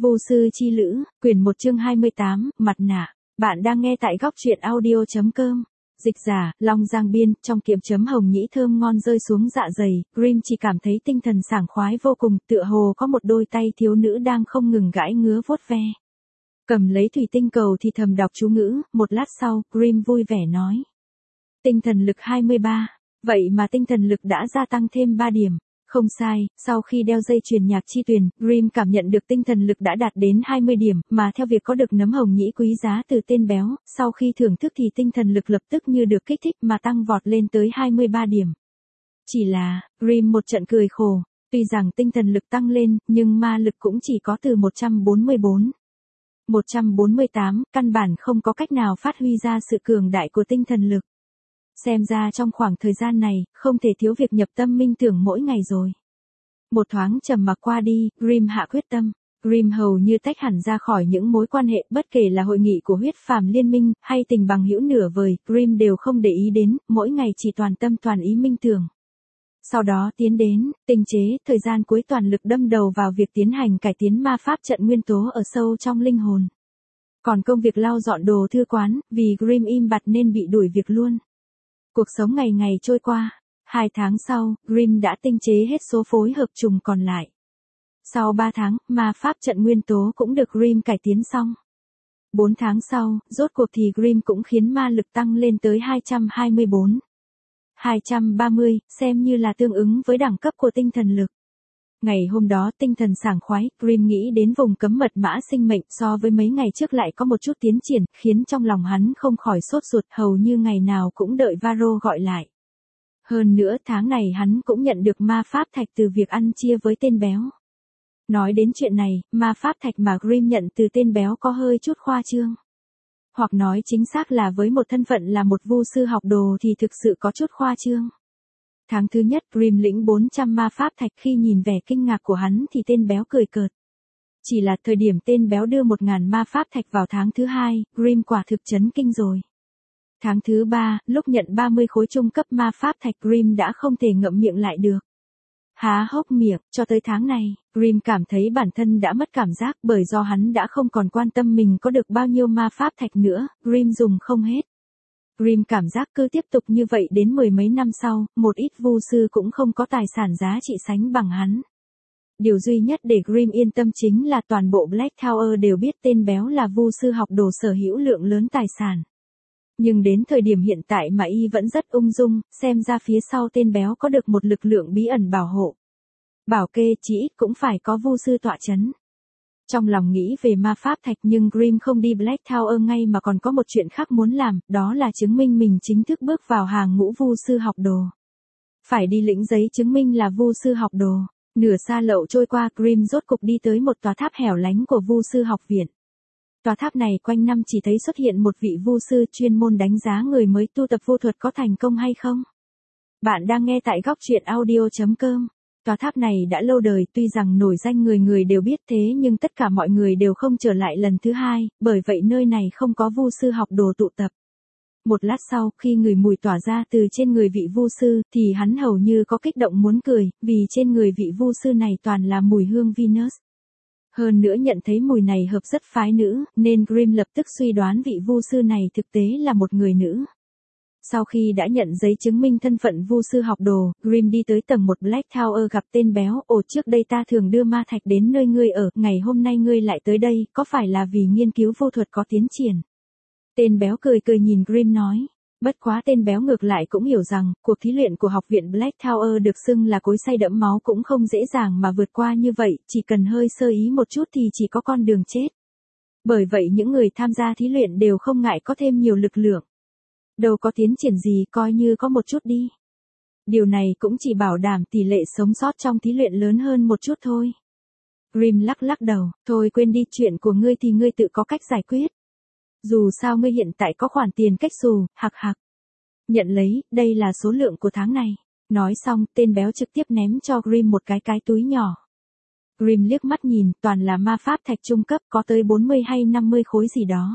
Vô sư chi lữ, quyển 1 chương 28, mặt nạ. Bạn đang nghe tại góc truyện audio.com. Dịch giả, Long Giang Biên, trong kiệm chấm hồng nhĩ thơm ngon rơi xuống dạ dày, Grim chỉ cảm thấy tinh thần sảng khoái vô cùng, tựa hồ có một đôi tay thiếu nữ đang không ngừng gãi ngứa vuốt ve. Cầm lấy thủy tinh cầu thì thầm đọc chú ngữ, một lát sau, Grim vui vẻ nói. Tinh thần lực 23, vậy mà tinh thần lực đã gia tăng thêm 3 điểm. Không sai, sau khi đeo dây chuyền nhạc chi tuyền, Grim cảm nhận được tinh thần lực đã đạt đến 20 điểm, mà theo việc có được nấm hồng nhĩ quý giá từ tên béo, sau khi thưởng thức thì tinh thần lực lập tức như được kích thích mà tăng vọt lên tới 23 điểm. Chỉ là, Grim một trận cười khổ, tuy rằng tinh thần lực tăng lên, nhưng ma lực cũng chỉ có từ 144. 148, căn bản không có cách nào phát huy ra sự cường đại của tinh thần lực. Xem ra trong khoảng thời gian này, không thể thiếu việc nhập tâm minh tưởng mỗi ngày rồi. Một thoáng trầm mặc qua đi, Grim hạ quyết tâm. Grim hầu như tách hẳn ra khỏi những mối quan hệ, bất kể là hội nghị của huyết phàm liên minh, hay tình bằng hữu nửa vời, Grim đều không để ý đến, mỗi ngày chỉ toàn tâm toàn ý minh tưởng. Sau đó tiến đến, tinh chế, thời gian cuối toàn lực đâm đầu vào việc tiến hành cải tiến ma pháp trận nguyên tố ở sâu trong linh hồn. Còn công việc lau dọn đồ thư quán, vì Grim im bặt nên bị đuổi việc luôn. Cuộc sống ngày ngày trôi qua. 2 tháng sau, Grim đã tinh chế hết số phối hợp trùng còn lại. Sau 3 tháng, ma pháp trận nguyên tố cũng được Grim cải tiến xong. 4 tháng sau, rốt cuộc thì Grim cũng khiến ma lực tăng lên tới 224. 230, xem như là tương ứng với đẳng cấp của tinh thần lực. Ngày hôm đó tinh thần sảng khoái, Grim nghĩ đến vùng cấm mật mã sinh mệnh so với mấy ngày trước lại có một chút tiến triển, khiến trong lòng hắn không khỏi sốt ruột, hầu như ngày nào cũng đợi Varo gọi lại. Hơn nữa tháng này hắn cũng nhận được ma pháp thạch từ việc ăn chia với tên béo. Nói đến chuyện này, ma pháp thạch mà Grim nhận từ tên béo có hơi chút khoa trương. Hoặc nói chính xác là với một thân phận là một vu sư học đồ thì thực sự có chút khoa trương. Tháng thứ nhất Grim lĩnh 400 ma pháp thạch, khi nhìn vẻ kinh ngạc của hắn thì tên béo cười cợt. Chỉ là thời điểm tên béo đưa 1000 ma pháp thạch vào tháng thứ hai, Grim quả thực chấn kinh rồi. Tháng thứ 3, lúc nhận 30 khối trung cấp ma pháp thạch, Grim đã không thể ngậm miệng lại được. Há hốc miệng, cho tới tháng này, Grim cảm thấy bản thân đã mất cảm giác, bởi do hắn đã không còn quan tâm mình có được bao nhiêu ma pháp thạch nữa, Grim dùng không hết. Grim cảm giác cứ tiếp tục như vậy đến 10 mấy năm sau, một ít vu sư cũng không có tài sản giá trị sánh bằng hắn. Điều duy nhất để Grim yên tâm chính là toàn bộ Black Tower đều biết tên béo là vu sư học đồ sở hữu lượng lớn tài sản. Nhưng đến thời điểm hiện tại mà y vẫn rất ung dung, xem ra phía sau tên béo có được một lực lượng bí ẩn bảo hộ. Bảo kê chỉ ít cũng phải có vu sư tọa chấn. Trong lòng nghĩ về ma pháp thạch, nhưng Grim không đi Black Tower ngay mà còn có một chuyện khác muốn làm, đó là chứng minh mình chính thức bước vào hàng ngũ vu sư học đồ. Phải đi lĩnh giấy chứng minh là vu sư học đồ. Nửa xa lậu trôi qua, Grim rốt cục đi tới một tòa tháp hẻo lánh của vu sư học viện. Tòa tháp này quanh năm chỉ thấy xuất hiện một vị vu sư chuyên môn đánh giá người mới tu tập vô thuật có thành công hay không. Bạn đang nghe tại góc truyện audio.com. Tòa tháp này đã lâu đời, tuy rằng nổi danh người người đều biết thế nhưng tất cả mọi người đều không trở lại lần thứ hai, bởi vậy nơi này không có vu sư học đồ tụ tập. Một lát sau, khi người mùi tỏa ra từ trên người vị vu sư, thì hắn hầu như có kích động muốn cười, vì trên người vị vu sư này toàn là mùi hương Venus. Hơn nữa nhận thấy mùi này hợp rất phái nữ, nên Grim lập tức suy đoán vị vu sư này thực tế là một người nữ. Sau khi đã nhận giấy chứng minh thân phận vu sư học đồ, Grim đi tới tầng 1 Black Tower gặp tên béo. Ồ, trước đây ta thường đưa ma thạch đến nơi ngươi ở, ngày hôm nay ngươi lại tới đây, có phải là vì nghiên cứu vô thuật có tiến triển? Tên béo cười cười nhìn Grim nói. Bất quá tên béo ngược lại cũng hiểu rằng, cuộc thí luyện của học viện Black Tower được xưng là cối xay đẫm máu cũng không dễ dàng mà vượt qua như vậy, chỉ cần hơi sơ ý một chút thì chỉ có con đường chết. Bởi vậy những người tham gia thí luyện đều không ngại có thêm nhiều lực lượng. Đâu có tiến triển gì, coi như có một chút đi. Điều này cũng chỉ bảo đảm tỷ lệ sống sót trong thí luyện lớn hơn một chút thôi. Grim lắc lắc đầu, thôi quên đi, chuyện của ngươi thì ngươi tự có cách giải quyết. Dù sao ngươi hiện tại có khoản tiền cách xù, hặc hặc. Nhận lấy, đây là số lượng của tháng này. Nói xong, tên béo trực tiếp ném cho Grim một cái túi nhỏ. Grim liếc mắt nhìn, toàn là ma pháp thạch trung cấp, có tới 40 hay 50 khối gì đó.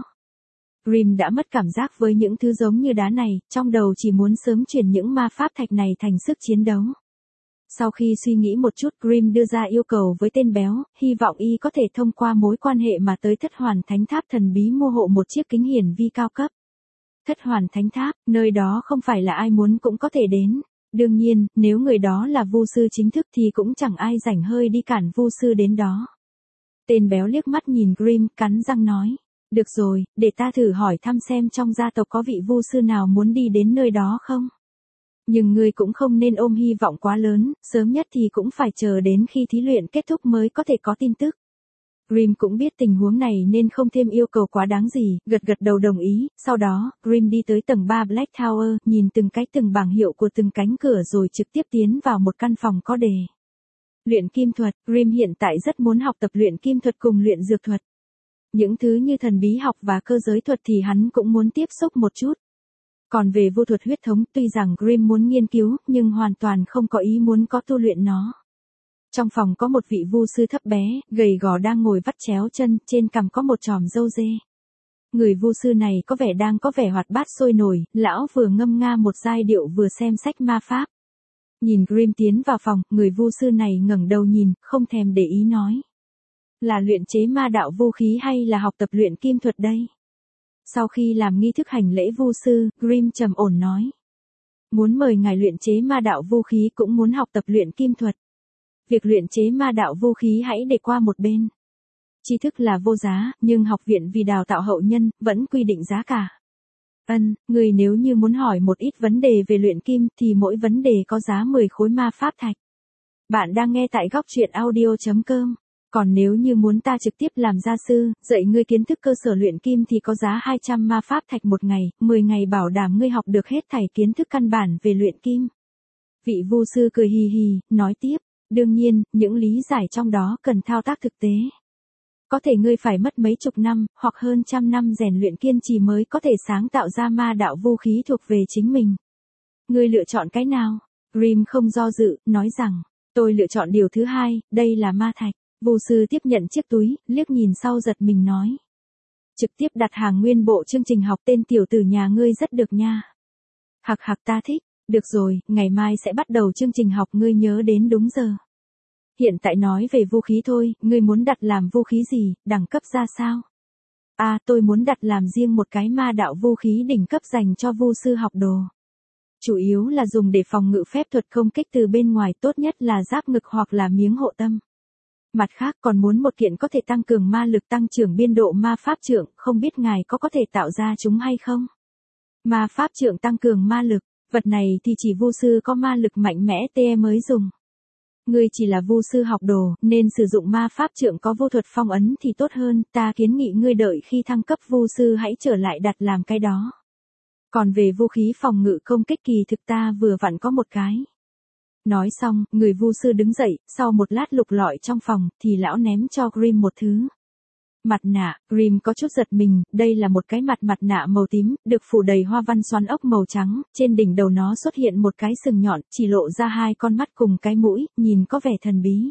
Grim đã mất cảm giác với những thứ giống như đá này, trong đầu chỉ muốn sớm chuyển những ma pháp thạch này thành sức chiến đấu. Sau khi suy nghĩ một chút, Grimm đưa ra yêu cầu với tên béo, hy vọng y có thể thông qua mối quan hệ mà tới Thất Hoàn Thánh Tháp thần bí mua hộ một chiếc kính hiển vi cao cấp. Thất Hoàn Thánh Tháp, nơi đó không phải là ai muốn cũng có thể đến. Đương nhiên, nếu người đó là vu sư chính thức thì cũng chẳng ai rảnh hơi đi cản vu sư đến đó. Tên béo liếc mắt nhìn Grimm, cắn răng nói. Được rồi, để ta thử hỏi thăm xem trong gia tộc có vị vu sư nào muốn đi đến nơi đó không? Nhưng ngươi cũng không nên ôm hy vọng quá lớn, sớm nhất thì cũng phải chờ đến khi thí luyện kết thúc mới có thể có tin tức. Grimm cũng biết tình huống này nên không thêm yêu cầu quá đáng gì, gật gật đầu đồng ý, sau đó, Grimm đi tới tầng 3 Black Tower, nhìn từng bảng hiệu của từng cánh cửa rồi trực tiếp tiến vào một căn phòng có đề. Luyện kim thuật, Grimm hiện tại rất muốn học tập luyện kim thuật cùng luyện dược thuật. Những thứ như thần bí học và cơ giới thuật thì hắn cũng muốn tiếp xúc một chút. Còn về vô thuật huyết thống, tuy rằng Grimm muốn nghiên cứu, nhưng hoàn toàn không có ý muốn có tu luyện nó. Trong phòng có một vị vu sư thấp bé, gầy gò đang ngồi vắt chéo chân, trên cằm có một chòm râu dê. Người vu sư này có vẻ hoạt bát sôi nổi, lão vừa ngâm nga một giai điệu vừa xem sách ma pháp. Nhìn Grimm tiến vào phòng, người vu sư này ngẩng đầu nhìn, không thèm để ý nói. Là luyện chế ma đạo vũ khí hay là học tập luyện kim thuật đây? Sau khi làm nghi thức hành lễ vu sư, Grimm trầm ổn nói. Muốn mời ngài luyện chế ma đạo vũ khí cũng muốn học tập luyện kim thuật. Việc luyện chế ma đạo vũ khí hãy để qua một bên. Tri thức là vô giá, nhưng học viện vì đào tạo hậu nhân, vẫn quy định giá cả. Người nếu như muốn hỏi một ít vấn đề về luyện kim thì mỗi vấn đề có giá 10 khối ma pháp thạch. Bạn đang nghe tại góc truyện audio.com. Còn nếu như muốn ta trực tiếp làm gia sư, dạy ngươi kiến thức cơ sở luyện kim thì có giá 200 ma pháp thạch một ngày, 10 ngày bảo đảm ngươi học được hết thảy kiến thức căn bản về luyện kim. Vị vu sư cười hì hì, nói tiếp, đương nhiên, những lý giải trong đó cần thao tác thực tế. Có thể ngươi phải mất mấy chục năm, hoặc hơn trăm năm rèn luyện kiên trì mới có thể sáng tạo ra ma đạo vũ khí thuộc về chính mình. Ngươi lựa chọn cái nào? Grimm không do dự, nói rằng, tôi lựa chọn điều thứ hai, đây là ma thạch. Vu sư tiếp nhận chiếc túi, liếc nhìn sau giật mình nói. Trực tiếp đặt hàng nguyên bộ chương trình học, tên tiểu tử nhà ngươi rất được nha. Hặc hặc, ta thích. Được rồi, ngày mai sẽ bắt đầu chương trình học, ngươi nhớ đến đúng giờ. Hiện tại nói về vũ khí thôi, ngươi muốn đặt làm vũ khí gì, đẳng cấp ra sao? Tôi muốn đặt làm riêng một cái ma đạo vũ khí đỉnh cấp dành cho vu sư học đồ. Chủ yếu là dùng để phòng ngự phép thuật công kích từ bên ngoài, tốt nhất là giáp ngực hoặc là miếng hộ tâm. Mặt khác còn muốn một kiện có thể tăng cường ma lực, tăng trưởng biên độ ma pháp trượng, không biết ngài có thể tạo ra chúng hay không? Ma pháp trượng tăng cường ma lực, vật này thì chỉ vu sư có ma lực mạnh mẽ TE mới dùng. Ngươi chỉ là vu sư học đồ, nên sử dụng ma pháp trượng có vô thuật phong ấn thì tốt hơn, ta kiến nghị ngươi đợi khi thăng cấp vu sư hãy trở lại đặt làm cái đó. Còn về vũ khí phòng ngự công kích kỳ thực ta vừa vặn có một cái. Nói xong, người vu sư đứng dậy, sau một lát lục lọi trong phòng, thì lão ném cho Grimm một thứ. Mặt nạ, Grimm có chút giật mình, đây là một cái mặt nạ màu tím, được phủ đầy hoa văn xoắn ốc màu trắng, trên đỉnh đầu nó xuất hiện một cái sừng nhọn, chỉ lộ ra hai con mắt cùng cái mũi, nhìn có vẻ thần bí.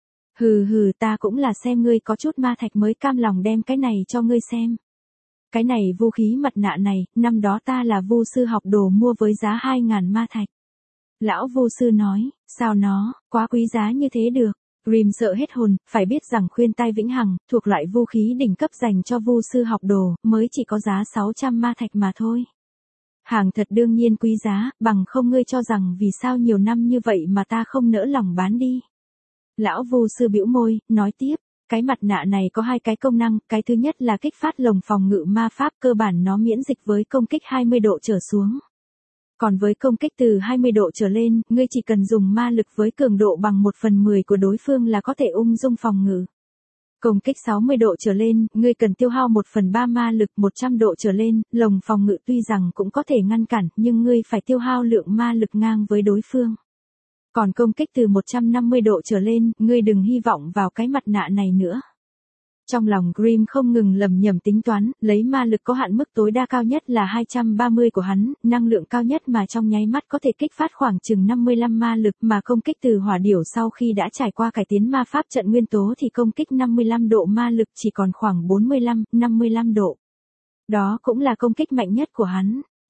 Hừ, ta cũng là xem ngươi có chút ma thạch mới cam lòng đem cái này cho ngươi xem. Cái này vũ khí mặt nạ này, năm đó ta là vu sư học đồ mua với giá 2.000 ma thạch. Lão vu sư nói, sao nó, quá quý giá như thế được. Grimm sợ hết hồn, phải biết rằng khuyên tai vĩnh hằng, thuộc loại vũ khí đỉnh cấp dành cho vu sư học đồ, mới chỉ có giá 600 ma thạch mà thôi. Hàng thật đương nhiên quý giá, bằng không ngươi cho rằng vì sao nhiều năm như vậy mà ta không nỡ lòng bán đi. Lão vu sư bĩu môi, nói tiếp, cái mặt nạ này có hai cái công năng, cái thứ nhất là kích phát lồng phòng ngự ma pháp, cơ bản nó miễn dịch với công kích 20 độ trở xuống. Còn với công kích từ 20 độ trở lên, ngươi chỉ cần dùng ma lực với cường độ bằng 1/10 của đối phương là có thể ung dung phòng ngự. Công kích 60 độ trở lên, ngươi cần tiêu hao 1/3 ma lực, 100 độ trở lên, lồng phòng ngự tuy rằng cũng có thể ngăn cản, nhưng ngươi phải tiêu hao lượng ma lực ngang với đối phương. Còn công kích từ 150 độ trở lên, ngươi đừng hy vọng vào cái mặt nạ này nữa. Trong lòng Grimm không ngừng lầm nhầm tính toán, lấy ma lực có hạn mức tối đa cao nhất là 230 của hắn, năng lượng cao nhất mà trong nháy mắt có thể kích phát khoảng chừng 55 ma lực, mà công kích từ hỏa điểu sau khi đã trải qua cải tiến ma pháp trận nguyên tố thì công kích 55 độ ma lực chỉ còn khoảng 45, 55 độ. Đó cũng là công kích mạnh nhất của hắn.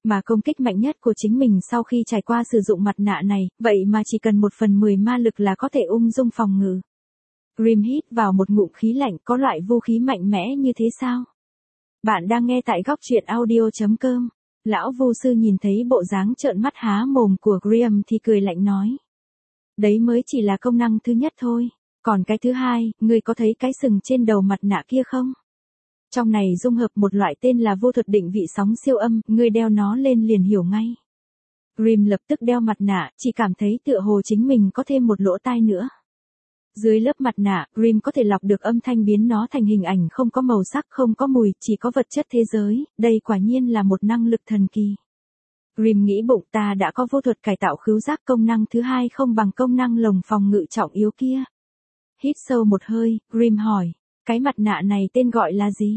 Mà công kích mạnh nhất của chính mình sau khi trải qua sử dụng mặt nạ này, vậy mà chỉ cần 1/10 ma lực là có thể ung dung phòng ngự. Grim hít vào một ngụm khí lạnh, có loại vũ khí mạnh mẽ như thế sao? Bạn đang nghe tại góc truyện audio.com. Lão Vu sư nhìn thấy bộ dáng trợn mắt há mồm của Graham thì cười lạnh nói. Đấy mới chỉ là công năng thứ nhất thôi. Còn cái thứ hai, ngươi có thấy cái sừng trên đầu mặt nạ kia không? Trong này dung hợp một loại tên là vô thuật định vị sóng siêu âm, ngươi đeo nó lên liền hiểu ngay. Grim lập tức đeo mặt nạ, chỉ cảm thấy tựa hồ chính mình có thêm một lỗ tai nữa. Dưới lớp mặt nạ, Grim có thể lọc được âm thanh biến nó thành hình ảnh không có màu sắc, không có mùi, chỉ có vật chất thế giới, đây quả nhiên là một năng lực thần kỳ. Grim nghĩ bụng, ta đã có vô thuật cải tạo khứu giác, công năng thứ hai không bằng công năng lồng phòng ngự trọng yếu kia. Hít sâu một hơi, Grim hỏi, cái mặt nạ này tên gọi là gì?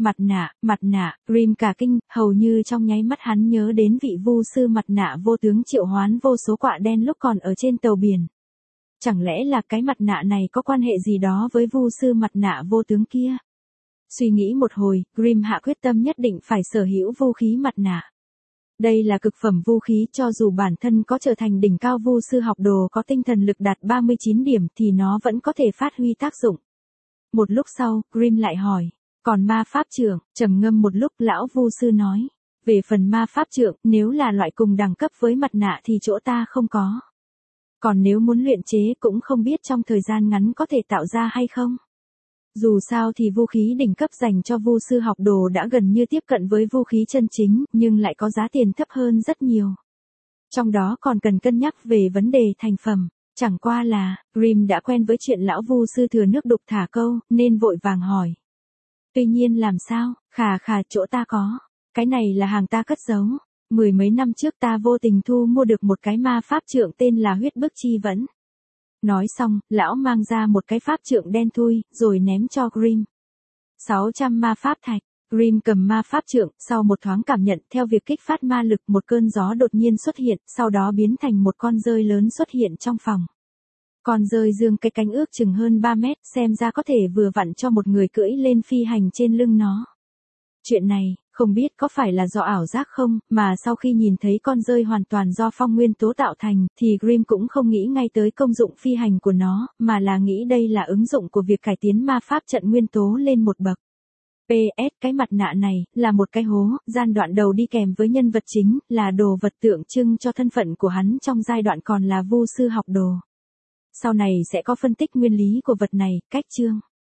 Mặt nạ, Grim cả kinh, hầu như trong nháy mắt hắn nhớ đến vị vu sư mặt nạ vô tướng triệu hoán vô số quạ đen lúc còn ở trên tàu biển. Chẳng lẽ là cái mặt nạ này có quan hệ gì đó với vu sư mặt nạ vô tướng kia? Suy nghĩ một hồi, Grim hạ quyết tâm nhất định phải sở hữu vũ khí mặt nạ. Đây là cực phẩm vũ khí, cho dù bản thân có trở thành đỉnh cao vu sư học đồ có tinh thần lực đạt 39 điểm thì nó vẫn có thể phát huy tác dụng. Một lúc sau, Grim lại hỏi, còn ma pháp trượng? Trầm ngâm một lúc, lão vu sư nói, về phần ma pháp trượng, nếu là loại cùng đẳng cấp với mặt nạ thì chỗ ta không có. Còn nếu muốn luyện chế cũng không biết trong thời gian ngắn có thể tạo ra hay không. Dù sao thì vũ khí đỉnh cấp dành cho vu sư học đồ đã gần như tiếp cận với vũ khí chân chính, nhưng lại có giá tiền thấp hơn rất nhiều. Trong đó còn cần cân nhắc về vấn đề thành phẩm. Chẳng qua là, Grim đã quen với chuyện lão vu sư thừa nước đục thả câu, nên vội vàng hỏi. Tuy nhiên làm sao, khà chỗ ta có. Cái này là hàng ta cất giấu. 10 mấy năm trước ta vô tình thu mua được một cái ma pháp trượng tên là huyết bức chi vẫn. Nói xong, lão mang ra một cái pháp trượng đen thui, rồi ném cho Grim. 600 ma pháp thạch. Grim cầm ma pháp trượng, sau một thoáng cảm nhận theo việc kích phát ma lực, một cơn gió đột nhiên xuất hiện, sau đó biến thành một con dơi lớn xuất hiện trong phòng. Con dơi dương cái cánh ước chừng hơn 3 mét, xem ra có thể vừa vặn cho một người cưỡi lên phi hành trên lưng nó. Chuyện này, không biết có phải là do ảo giác không, mà sau khi nhìn thấy con dơi hoàn toàn do phong nguyên tố tạo thành, thì Grim cũng không nghĩ ngay tới công dụng phi hành của nó, mà là nghĩ đây là ứng dụng của việc cải tiến ma pháp trận nguyên tố lên một bậc. PS, cái mặt nạ này, là một cái hố, gian đoạn đầu đi kèm với nhân vật chính, là đồ vật tượng trưng cho thân phận của hắn trong giai đoạn còn là vu sư học đồ. Sau này sẽ có phân tích nguyên lý của vật này, cách chương.